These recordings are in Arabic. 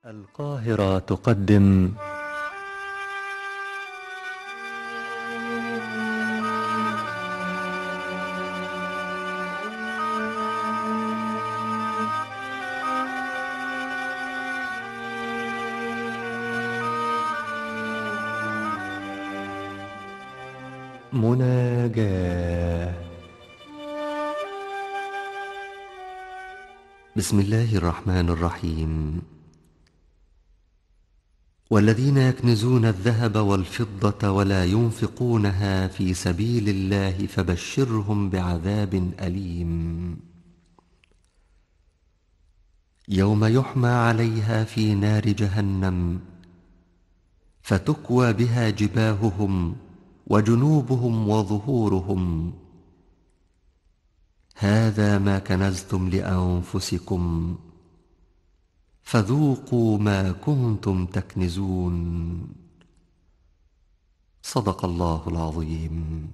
القاهرة تقدم مناجاة. بسم الله الرحمن الرحيم. والذين يكنزون الذهب والفضة ولا ينفقونها في سبيل الله فبشرهم بعذاب أليم يوم يحمى عليها في نار جهنم فتكوى بها جباههم وجنوبهم وظهورهم هذا ما كنزتم لأنفسكم فذوقوا ما كنتم تكنزون. صدق الله العظيم.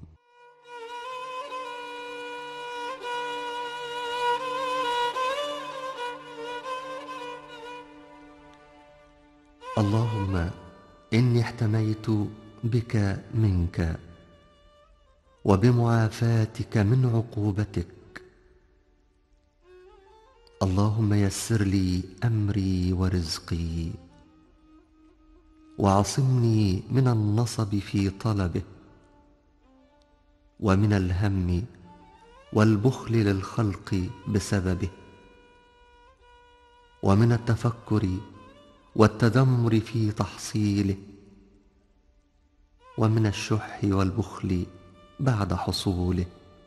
اللهم إني احتميت بك منك وبمعافاتك من عقوبتك. اللهم يسر لي أمري ورزقي وعصمني من النصب في طلبه ومن الهم والبخل للخلق بسببه ومن التفكر والتذمر في تحصيله ومن الشح والبخل بعد حصوله.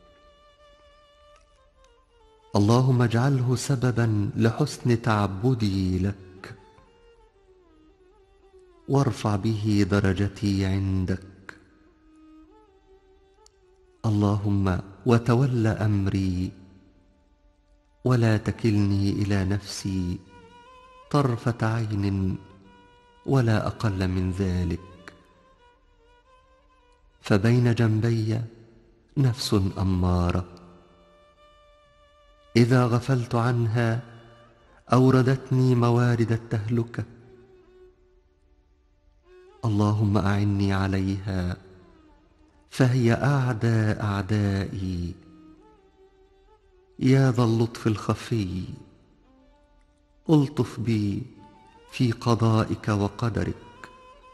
اللهم اجعله سببا لحسن تعبدي لك وارفع به درجتي عندك. اللهم وتول أمري ولا تكلني إلى نفسي طرفة عين ولا أقل من ذلك، فبين جنبي نفس أمارة إذا غفلت عنها أوردتني موارد التهلكة. اللهم أعني عليها فهي أعدى أعدائي. يا ذا اللطف الخفي ألطف بي في قضائك وقدرك.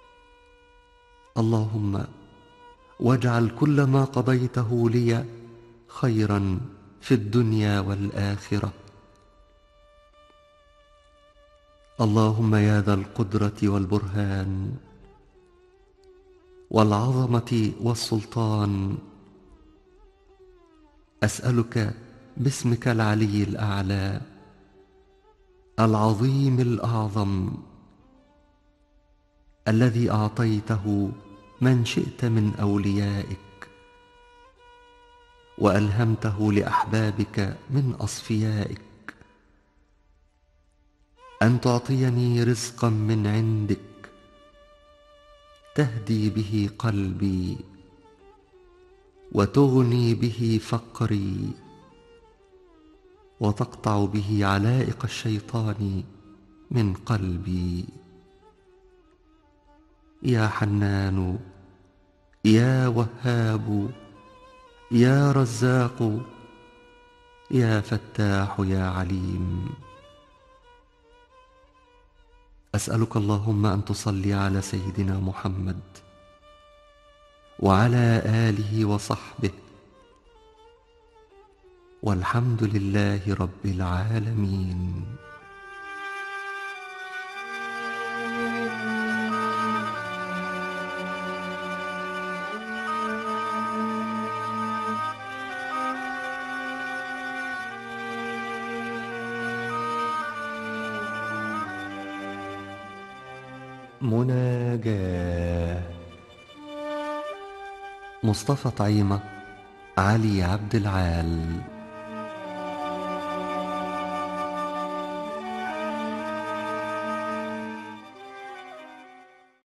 اللهم واجعل كل ما قضيته لي خيرا في الدنيا والآخرة. اللهم يا ذا القدرة والبرهان والعظمة والسلطان، أسألك باسمك العلي الأعلى العظيم الأعظم الذي أعطيته من شئت من أوليائك وألهمته لأحبابك من أصفيائك، أن تعطيني رزقا من عندك تهدي به قلبي وتغني به فقري وتقطع به علائق الشيطان من قلبي. يا حنان يا وهاب يا رزاق يا فتاح يا عليم. أسألك اللهم أن تصلي على سيدنا محمد وعلى آله وصحبه، والحمد لله رب العالمين. مناجاة. مصطفى طعيمة، علي عبد العال.